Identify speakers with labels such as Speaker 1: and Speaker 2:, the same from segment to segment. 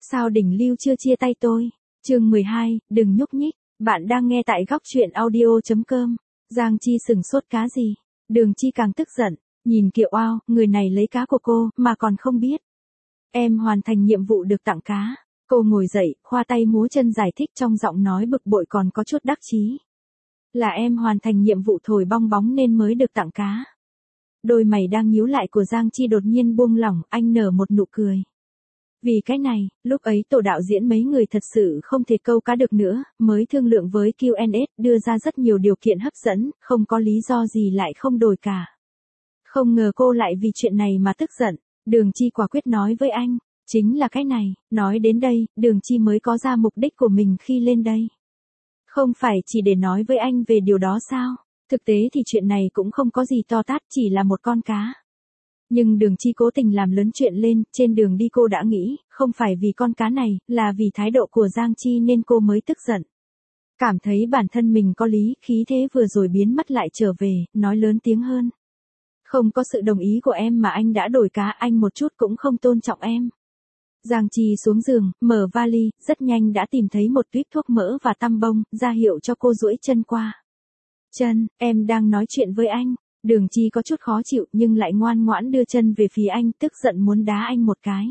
Speaker 1: Sao đỉnh lưu chưa chia tay tôi? Chương 12, đừng nhúc nhích. Bạn đang nghe tại góc truyện audio.com. Giang Chi sừng sốt cá gì? Đường Chi càng tức giận, nhìn Kiều Ao, người này lấy cá của cô mà còn không biết. Em hoàn thành nhiệm vụ được tặng cá. Cô ngồi dậy, khoa tay múa chân giải thích trong giọng nói bực bội còn có chút đắc chí. Là em hoàn thành nhiệm vụ thổi bong bóng nên mới được tặng cá. Đôi mày đang nhíu lại của Giang Chi đột nhiên buông lỏng, anh nở một nụ cười. Vì cái này, lúc ấy tổ đạo diễn mấy người thật sự không thể câu cá được nữa, mới thương lượng với Q&S, đưa ra rất nhiều điều kiện hấp dẫn, không có lý do gì lại không đổi cả. Không ngờ cô lại vì chuyện này mà tức giận. Đường Chi quả quyết nói với anh, chính là cái này. Nói đến đây, Đường Chi mới có ra mục đích của mình khi lên đây. Không phải chỉ để nói với anh về điều đó sao? Thực tế thì chuyện này cũng không có gì to tát, chỉ là một con cá. Nhưng Đường Chi cố tình làm lớn chuyện lên, trên đường đi cô đã nghĩ, không phải vì con cá này, là vì thái độ của Giang Chi nên cô mới tức giận. Cảm thấy bản thân mình có lý, khí thế vừa rồi biến mất lại trở về, nói lớn tiếng hơn. Không có sự đồng ý của em mà anh đã đổi cá, anh một chút cũng không tôn trọng em. Giang Chi xuống giường, mở vali, rất nhanh đã tìm thấy một tuýp thuốc mỡ và tăm bông, ra hiệu cho cô duỗi chân qua. Chân, em đang nói chuyện với anh. Đường Chi có chút khó chịu nhưng lại ngoan ngoãn đưa chân về phía anh, tức giận muốn đá anh một cái.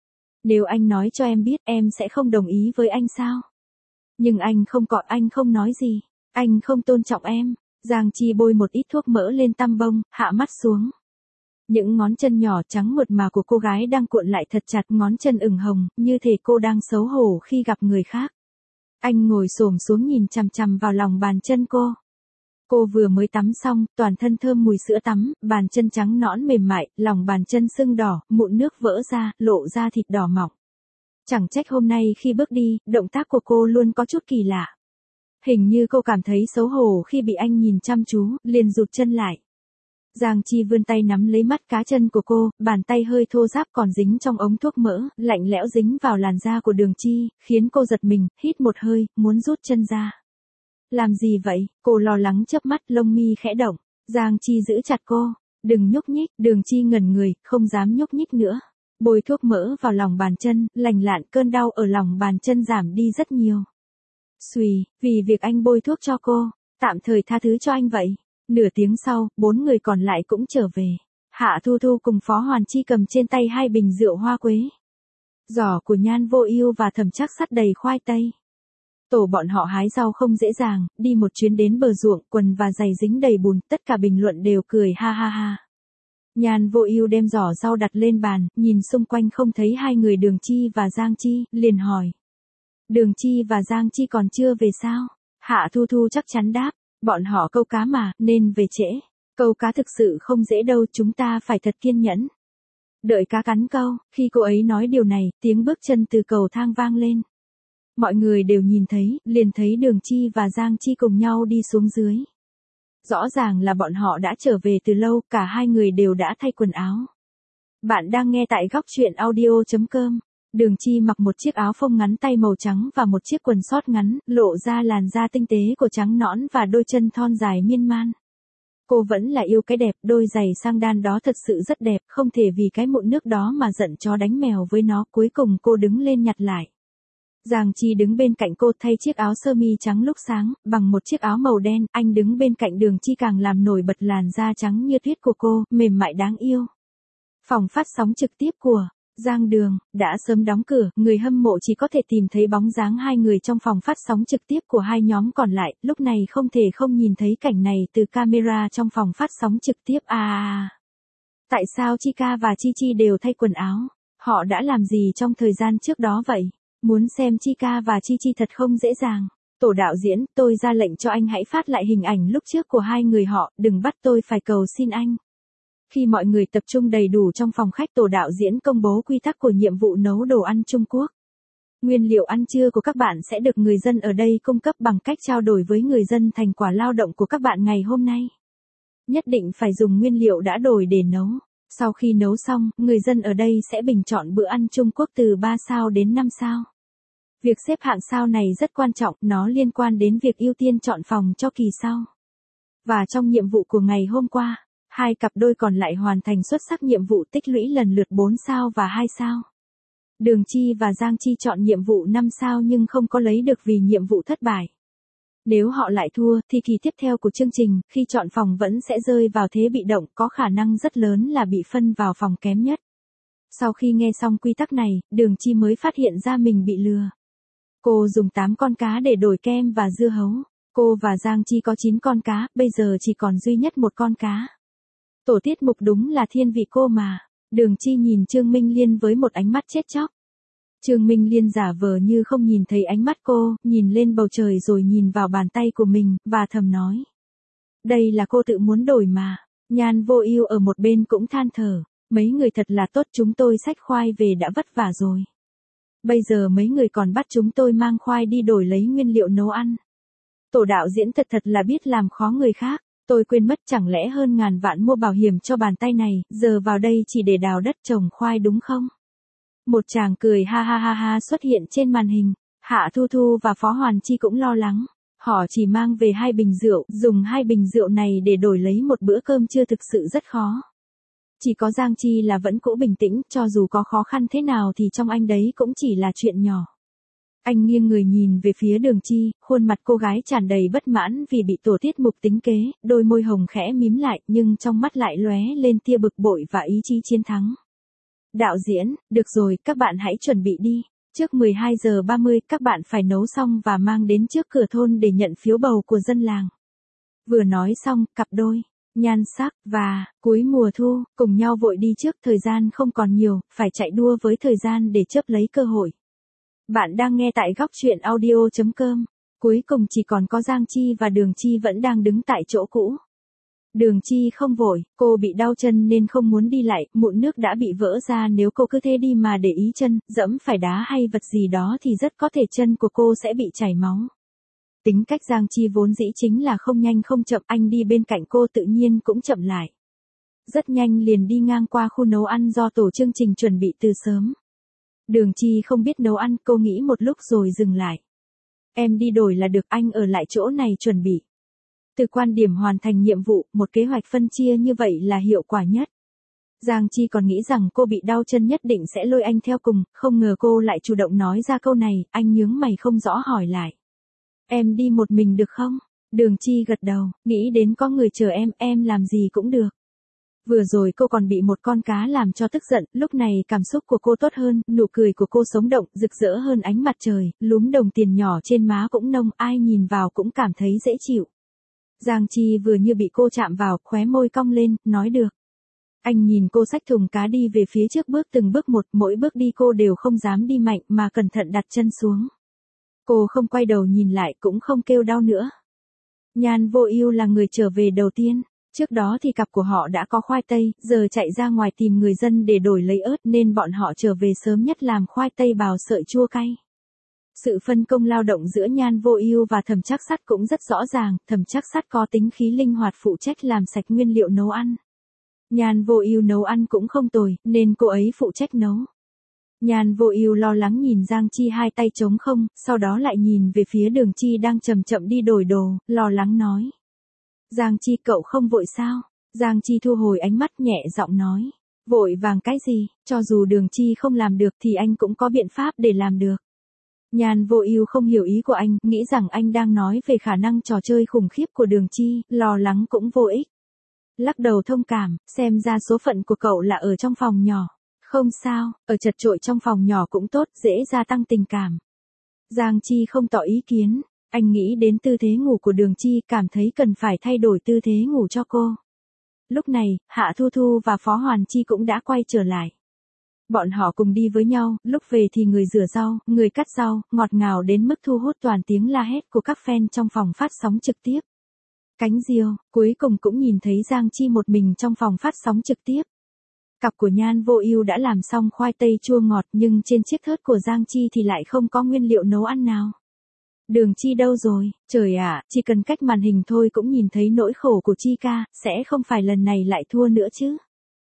Speaker 1: Nếu anh nói cho em biết em sẽ không đồng ý với anh sao? Nhưng anh không cọ, anh không nói gì. Anh không tôn trọng em. Giang Chi bôi một ít thuốc mỡ lên tăm bông, hạ mắt xuống. Những ngón chân nhỏ trắng mượt mà của cô gái đang cuộn lại thật chặt, ngón chân ửng hồng, như thể cô đang xấu hổ khi gặp người khác. Anh ngồi xổm xuống nhìn chằm chằm vào lòng bàn chân cô. Cô vừa mới tắm xong, toàn thân thơm mùi sữa tắm, bàn chân trắng nõn mềm mại, lòng bàn chân sưng đỏ, mụn nước vỡ ra, lộ ra thịt đỏ mọng. Chẳng trách hôm nay khi bước đi, động tác của cô luôn có chút kỳ lạ. Hình như cô cảm thấy xấu hổ khi bị anh nhìn chăm chú, liền rụt chân lại. Giang Chi vươn tay nắm lấy mắt cá chân của cô, bàn tay hơi thô ráp còn dính trong ống thuốc mỡ, lạnh lẽo dính vào làn da của Đường Chi, khiến cô giật mình, hít một hơi, muốn rút chân ra. Làm gì vậy? Cô lo lắng chớp mắt, lông mi khẽ động. Giang Chi giữ chặt cô. Đừng nhúc nhích. Đường Chi ngẩn người, không dám nhúc nhích nữa. Bôi thuốc mỡ vào lòng bàn chân, lành lạn, cơn đau ở lòng bàn chân giảm đi rất nhiều. Xùy, vì việc anh bôi thuốc cho cô, tạm thời tha thứ cho anh vậy. Nửa tiếng sau, 4 người còn lại cũng trở về. Hạ Thu Thu cùng Phó Hoàn Chi cầm trên tay 2 bình rượu hoa quế. Giỏ của Nhan Vô Ưu và Thẩm Trác sắt đầy khoai tây. Tổ bọn họ hái rau không dễ dàng, đi một chuyến đến bờ ruộng, quần và giày dính đầy bùn, tất cả bình luận đều cười ha ha ha. Nhan Vô Ưu đem giỏ rau đặt lên bàn, nhìn xung quanh không thấy 2 người Đường Chi và Giang Chi, liền hỏi. Đường Chi và Giang Chi còn chưa về sao? Hạ Thu Thu chắc chắn đáp, bọn họ câu cá mà, nên về trễ. Câu cá thực sự không dễ đâu, chúng ta phải thật kiên nhẫn. Đợi cá cắn câu, khi cô ấy nói điều này, tiếng bước chân từ cầu thang vang lên. Mọi người đều nhìn thấy, liền thấy Đường Chi và Giang Chi cùng nhau đi xuống dưới. Rõ ràng là bọn họ đã trở về từ lâu, cả 2 người đều đã thay quần áo. Bạn đang nghe tại góc truyện audio.com. Đường Chi mặc một chiếc áo phông ngắn tay màu trắng và một chiếc quần sót ngắn, lộ ra làn da tinh tế của trắng nõn và đôi chân thon dài miên man. Cô vẫn là yêu cái đẹp, đôi giày sang đan đó thật sự rất đẹp, không thể vì cái mụn nước đó mà giận chó đánh mèo với nó, cuối cùng cô đứng lên nhặt lại. Giang Chi đứng bên cạnh cô thay chiếc áo sơ mi trắng lúc sáng, bằng một chiếc áo màu đen, anh đứng bên cạnh Đường Chi càng làm nổi bật làn da trắng như tuyết của cô, mềm mại đáng yêu. Phòng phát sóng trực tiếp của Giang Đường đã sớm đóng cửa, người hâm mộ chỉ có thể tìm thấy bóng dáng 2 người trong phòng phát sóng trực tiếp của 2 nhóm còn lại, lúc này không thể không nhìn thấy cảnh này từ camera trong phòng phát sóng trực tiếp. Tại sao Chika và Chi Chi đều thay quần áo? Họ đã làm gì trong thời gian trước đó vậy? Muốn xem Chika và Chi Chi thật không dễ dàng. Tổ đạo diễn, tôi ra lệnh cho anh hãy phát lại hình ảnh lúc trước của 2 người họ, đừng bắt tôi phải cầu xin anh. Khi mọi người tập trung đầy đủ trong phòng khách, tổ đạo diễn công bố quy tắc của nhiệm vụ nấu đồ ăn Trung Quốc. Nguyên liệu ăn trưa của các bạn sẽ được người dân ở đây cung cấp bằng cách trao đổi với người dân thành quả lao động của các bạn ngày hôm nay. Nhất định phải dùng nguyên liệu đã đổi để nấu. Sau khi nấu xong, người dân ở đây sẽ bình chọn bữa ăn Trung Quốc từ 3 sao đến 5 sao. Việc xếp hạng sao này rất quan trọng, nó liên quan đến việc ưu tiên chọn phòng cho kỳ sau. Và trong nhiệm vụ của ngày hôm qua, 2 cặp đôi còn lại hoàn thành xuất sắc nhiệm vụ tích lũy lần lượt 4 sao và 2 sao. Đường Chi và Giang Chi chọn nhiệm vụ 5 sao nhưng không có lấy được vì nhiệm vụ thất bại. Nếu họ lại thua thì kỳ tiếp theo của chương trình, khi chọn phòng vẫn sẽ rơi vào thế bị động, có khả năng rất lớn là bị phân vào phòng kém nhất. Sau khi nghe xong quy tắc này, Đường Chi mới phát hiện ra mình bị lừa. Cô dùng 8 con cá để đổi kem và dưa hấu. Cô và Giang Chi có 9 con cá, bây giờ chỉ còn duy nhất một con cá. Tổ tiết mục đúng là thiên vị cô mà. Đường Chi nhìn Trương Minh Liên với một ánh mắt chết chóc. Trương Minh Liên giả vờ như không nhìn thấy ánh mắt cô, nhìn lên bầu trời rồi nhìn vào bàn tay của mình, và thầm nói. Đây là cô tự muốn đổi mà. Nhan Vô Ưu ở một bên cũng than thở. Mấy người thật là tốt, chúng tôi xách khoai về đã vất vả rồi. Bây giờ mấy người còn bắt chúng tôi mang khoai đi đổi lấy nguyên liệu nấu ăn. Tổ đạo diễn thật là biết làm khó người khác. Tôi quên mất, chẳng lẽ hơn ngàn vạn mua bảo hiểm cho bàn tay này, giờ vào đây chỉ để đào đất trồng khoai đúng không? Một chàng cười ha ha ha ha xuất hiện trên màn hình. Hạ Thu Thu và Phó Hoàn Chi cũng lo lắng. Họ chỉ mang về 2 bình rượu, dùng 2 bình rượu này để đổi lấy một bữa cơm trưa thực sự rất khó. Chỉ có Giang Chi là vẫn cũ bình tĩnh, cho dù có khó khăn thế nào thì trong anh đấy cũng chỉ là chuyện nhỏ. Anh nghiêng người nhìn về phía Đường Chi, khuôn mặt cô gái tràn đầy bất mãn vì bị tổ tiết mục tính kế, đôi môi hồng khẽ mím lại nhưng trong mắt lại lóe lên tia bực bội và ý chí chiến thắng. Đạo diễn, được rồi, các bạn hãy chuẩn bị đi. Trước 12 giờ 30 các bạn phải nấu xong và mang đến trước cửa thôn để nhận phiếu bầu của dân làng. Vừa nói xong, cặp đôi Nhan Sắc và Cuối Mùa Thu cùng nhau vội đi trước, thời gian không còn nhiều, phải chạy đua với thời gian để chớp lấy cơ hội. Bạn đang nghe tại góc truyện audio.com. Cuối cùng chỉ còn có Giang Chi và Đường Chi vẫn đang đứng tại chỗ cũ. Đường Chi không vội, cô bị đau chân nên không muốn đi lại, mụn nước đã bị vỡ ra, nếu cô cứ thế đi mà để ý chân, dẫm phải đá hay vật gì đó thì rất có thể chân của cô sẽ bị chảy máu. Tính cách Giang Chi vốn dĩ chính là không nhanh không chậm, anh đi bên cạnh cô tự nhiên cũng chậm lại. Rất nhanh liền đi ngang qua khu nấu ăn do tổ chương trình chuẩn bị từ sớm. Đường Chi không biết nấu ăn, cô nghĩ một lúc rồi dừng lại. Em đi đổi là được, anh ở lại chỗ này chuẩn bị. Từ quan điểm hoàn thành nhiệm vụ, một kế hoạch phân chia như vậy là hiệu quả nhất. Giang Chi còn nghĩ rằng cô bị đau chân nhất định sẽ lôi anh theo cùng, không ngờ cô lại chủ động nói ra câu này, anh nhướng mày không rõ hỏi lại. Em đi một mình được không? Đường Chi gật đầu, nghĩ đến có người chờ em làm gì cũng được. Vừa rồi cô còn bị một con cá làm cho tức giận, lúc này cảm xúc của cô tốt hơn, nụ cười của cô sống động, rực rỡ hơn ánh mặt trời, lúm đồng tiền nhỏ trên má cũng nông, ai nhìn vào cũng cảm thấy dễ chịu. Giang Chi vừa như bị cô chạm vào, khóe môi cong lên, nói được. Anh nhìn cô xách thùng cá đi về phía trước bước từng bước một, mỗi bước đi cô đều không dám đi mạnh mà cẩn thận đặt chân xuống. Cô không quay đầu nhìn lại cũng không kêu đau nữa. Nhan Vô Ưu là người trở về đầu tiên. Trước đó thì cặp của họ đã có khoai tây, giờ chạy ra ngoài tìm người dân để đổi lấy ớt nên bọn họ trở về sớm nhất làm khoai tây bào sợi chua cay. Sự phân công lao động giữa Nhan Vô Ưu và Thẩm Trác Sắt cũng rất rõ ràng, Thẩm Trác Sắt có tính khí linh hoạt phụ trách làm sạch nguyên liệu nấu ăn. Nhan Vô Ưu nấu ăn cũng không tồi, nên cô ấy phụ trách nấu. Nhan Vô Ưu lo lắng nhìn Giang Chi hai tay trống không, sau đó lại nhìn về phía Đường Chi đang chậm chậm đi đổi đồ, lo lắng nói. Giang Chi, cậu không vội sao? Giang Chi thu hồi ánh mắt nhẹ giọng nói. Vội vàng cái gì, cho dù Đường Chi không làm được thì anh cũng có biện pháp để làm được. Nhan Vô Ưu không hiểu ý của anh, nghĩ rằng anh đang nói về khả năng trò chơi khủng khiếp của Đường Chi, lo lắng cũng vô ích. Lắc đầu thông cảm, xem ra số phận của cậu là ở trong phòng nhỏ. Không sao, ở chật chội trong phòng nhỏ cũng tốt, dễ gia tăng tình cảm. Giang Chi không tỏ ý kiến, anh nghĩ đến tư thế ngủ của Đường Chi, cảm thấy cần phải thay đổi tư thế ngủ cho cô. Lúc này, Hạ Thu Thu và Phó Hoàn Chi cũng đã quay trở lại. Bọn họ cùng đi với nhau, lúc về thì người rửa rau, người cắt rau, ngọt ngào đến mức thu hút toàn tiếng la hét của các fan trong phòng phát sóng trực tiếp. Cánh diều, cuối cùng cũng nhìn thấy Giang Chi một mình trong phòng phát sóng trực tiếp. Cặp của Nhan Vô Ưu đã làm xong khoai tây chua ngọt nhưng trên chiếc thớt của Giang Chi thì lại không có nguyên liệu nấu ăn nào. Đường Chi đâu rồi? Trời ạ, chỉ cần cách màn hình thôi cũng nhìn thấy nỗi khổ của Chi ca, sẽ không phải lần này lại thua nữa chứ?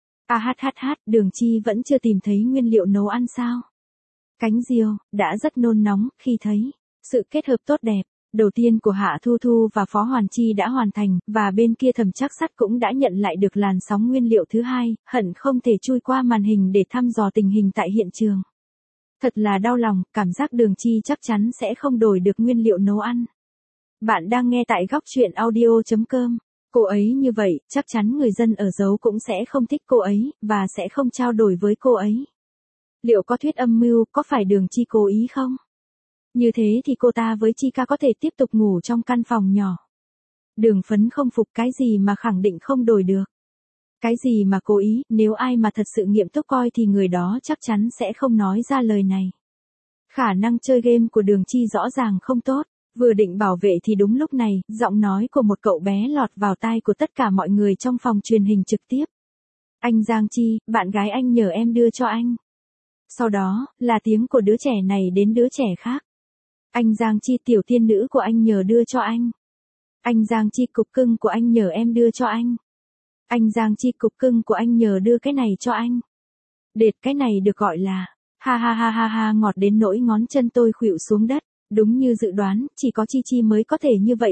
Speaker 1: Đường Chi vẫn chưa tìm thấy nguyên liệu nấu ăn sao? Cánh diều, đã rất nôn nóng khi thấy sự kết hợp tốt đẹp. Đầu tiên của Hạ Thu Thu và Phó Hoàn Chi đã hoàn thành, và bên kia Thẩm Trác Sắt cũng đã nhận lại được làn sóng nguyên liệu thứ hai, hận không thể chui qua màn hình để thăm dò tình hình tại hiện trường. Thật là đau lòng, cảm giác Đường Chi chắc chắn sẽ không đổi được nguyên liệu nấu ăn. Bạn đang nghe tại góc chuyện audio.com. Cô ấy như vậy, chắc chắn người dân ở dấu cũng sẽ không thích cô ấy, và sẽ không trao đổi với cô ấy. Liệu có thuyết âm mưu, có phải Đường Chi cố ý không? Như thế thì cô ta với Chi ca có thể tiếp tục ngủ trong căn phòng nhỏ. Đường Phấn không phục, cái gì mà khẳng định không đổi được. Cái gì mà cố ý, nếu ai mà thật sự nghiêm túc coi thì người đó chắc chắn sẽ không nói ra lời này. Khả năng chơi game của Đường Chi rõ ràng không tốt. Vừa định bảo vệ thì đúng lúc này, giọng nói của một cậu bé lọt vào tai của tất cả mọi người trong phòng truyền hình trực tiếp. Anh Giang Chi, bạn gái anh nhờ em đưa cho anh. Sau đó, là tiếng của đứa trẻ này đến đứa trẻ khác. Anh Giang Chi, tiểu tiên nữ của anh nhờ đưa cho anh. Anh Giang Chi, cục cưng của anh nhờ em đưa cho anh. Anh Giang Chi, cục cưng của anh nhờ đưa cái này cho anh. Đệt, cái này được gọi là, ha ha ha ha ha, ngọt đến nỗi ngón chân tôi khuỵu xuống đất. Đúng như dự đoán, chỉ có Chi Chi mới có thể như vậy.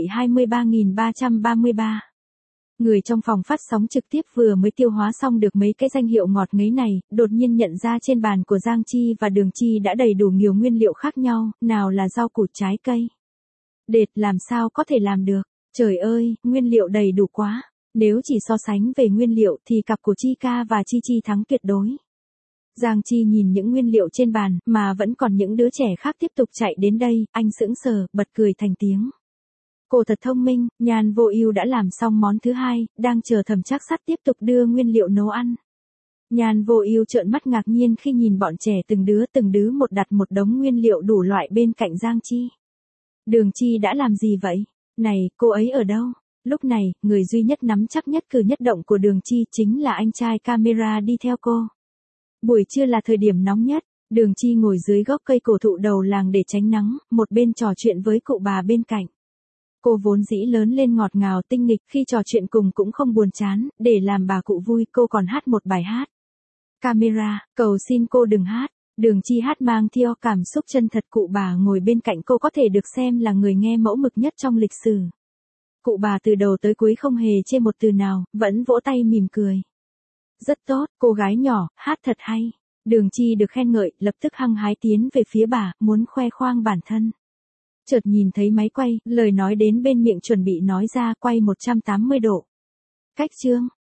Speaker 1: 23.333 người trong phòng phát sóng trực tiếp vừa mới tiêu hóa xong được mấy cái danh hiệu ngọt ngấy này, đột nhiên nhận ra trên bàn của Giang Chi và Đường Chi đã đầy đủ nhiều nguyên liệu khác nhau, nào là rau củ trái cây. Đệt, làm sao có thể làm được, trời ơi, nguyên liệu đầy đủ quá, nếu chỉ so sánh về nguyên liệu thì cặp của Chi ca và Chi Chi thắng tuyệt đối. Giang Chi nhìn những nguyên liệu trên bàn, mà vẫn còn những đứa trẻ khác tiếp tục chạy đến đây, anh sững sờ, bật cười thành tiếng. Cô thật thông minh, Nhan Vô Ưu đã làm xong món thứ hai, đang chờ Thẩm Trác Sắt tiếp tục đưa nguyên liệu nấu ăn. Nhan Vô Ưu trợn mắt ngạc nhiên khi nhìn bọn trẻ từng đứa một đặt một đống nguyên liệu đủ loại bên cạnh Giang Chi. Đường Chi đã làm gì vậy? Này, cô ấy ở đâu? Lúc này, người duy nhất nắm chắc nhất cử nhất động của Đường Chi chính là anh trai camera đi theo cô. Buổi trưa là thời điểm nóng nhất, Đường Chi ngồi dưới gốc cây cổ thụ đầu làng để tránh nắng, một bên trò chuyện với cụ bà bên cạnh. Cô vốn dĩ lớn lên ngọt ngào tinh nghịch, khi trò chuyện cùng cũng không buồn chán, để làm bà cụ vui cô còn hát một bài hát. Camera, cầu xin cô đừng hát. Đường Chi hát mang theo cảm xúc chân thật, cụ bà ngồi bên cạnh cô có thể được xem là người nghe mẫu mực nhất trong lịch sử. Cụ bà từ đầu tới cuối không hề chê một từ nào, vẫn vỗ tay mỉm cười. Rất tốt, cô gái nhỏ, hát thật hay. Đường Chi được khen ngợi, lập tức hăng hái tiến về phía bà, muốn khoe khoang bản thân. Chợt nhìn thấy máy quay, lời nói đến bên miệng chuẩn bị nói ra, quay 180 độ. Cách chương,